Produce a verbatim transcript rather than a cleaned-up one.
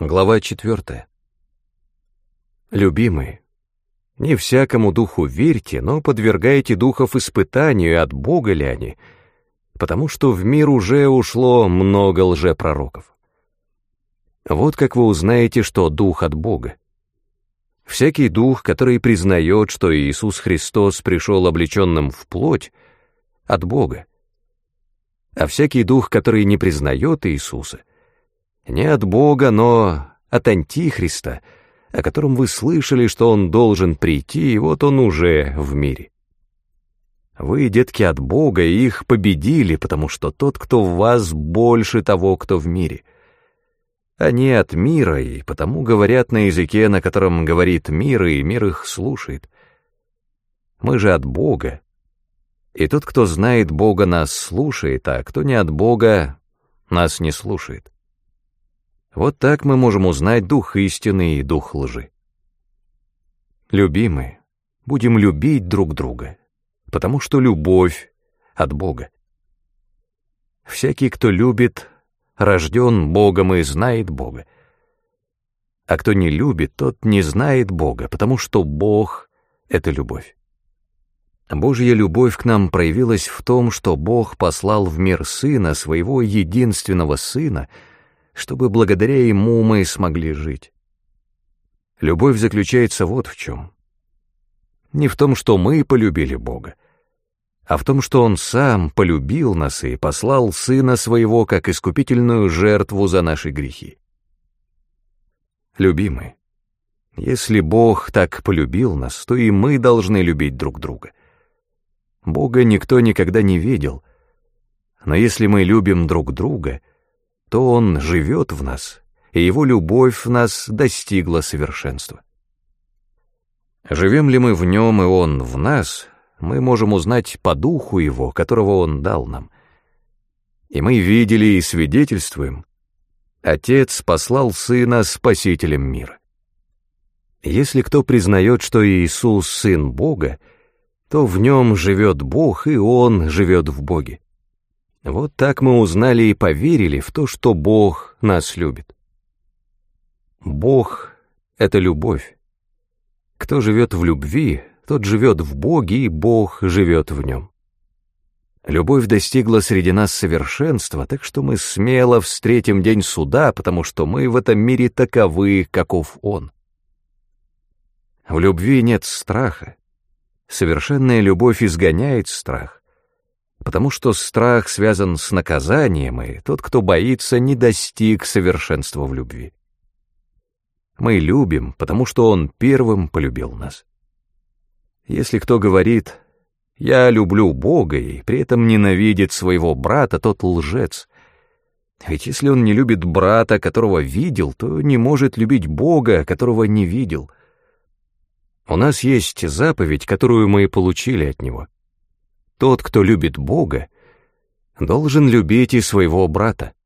Глава четвертая. Любимые, не всякому духу верьте, но подвергайте духов испытанию, от Бога ли они, потому что в мир уже ушло много лжепророков. Вот как вы узнаете, что дух от Бога. Всякий дух, который признает, что Иисус Христос пришел облеченным в плоть, от Бога. А всякий дух, который не признает Иисуса, не от Бога, но от Антихриста, о котором вы слышали, что он должен прийти, и вот он уже в мире. Вы, детки, от Бога, и их победили, потому что тот, кто в вас, больше того, кто в мире. Они от мира, и потому говорят на языке, на котором говорит мир, и мир их слушает. Мы же от Бога, и тот, кто знает Бога, нас слушает, а кто не от Бога, нас не слушает. Вот так мы можем узнать дух истины и дух лжи. Любимые, будем любить друг друга, потому что любовь от Бога. Всякий, кто любит, рожден Богом и знает Бога. А кто не любит, тот не знает Бога, потому что Бог — это любовь. Божья любовь к нам проявилась в том, что Бог послал в мир Сына, Своего единственного Сына, чтобы благодаря Ему мы смогли жить. Любовь заключается вот в чем. Не в том, что мы полюбили Бога, а в том, что Он Сам полюбил нас и послал Сына Своего как искупительную жертву за наши грехи. Любимые, если Бог так полюбил нас, то и мы должны любить друг друга. Бога никто никогда не видел, но если мы любим друг друга, то Он живет в нас, и Его любовь в нас достигла совершенства. Живем ли мы в Нем, и Он в нас, мы можем узнать по Духу Его, которого Он дал нам. И мы видели и свидетельствуем: Отец послал Сына Спасителем мира. Если кто признает, что Иисус — Сын Бога, то в Нем живет Бог, и Он живет в Боге. Вот так мы узнали и поверили в то, что Бог нас любит. Бог — это любовь. Кто живет в любви, тот живет в Боге, и Бог живет в нем. Любовь достигла среди нас совершенства, так что мы смело встретим день суда, потому что мы в этом мире таковы, каков Он. В любви нет страха. Совершенная любовь изгоняет страх, потому что страх связан с наказанием, и тот, кто боится, не достиг совершенства в любви. Мы любим, потому что Он первым полюбил нас. Если кто говорит: «Я люблю Бога», и при этом ненавидит своего брата, тот лжец. Ведь если он не любит брата, которого видел, то не может любить Бога, которого не видел. У нас есть заповедь, которую мы получили от Него. Тот, кто любит Бога, должен любить и своего брата.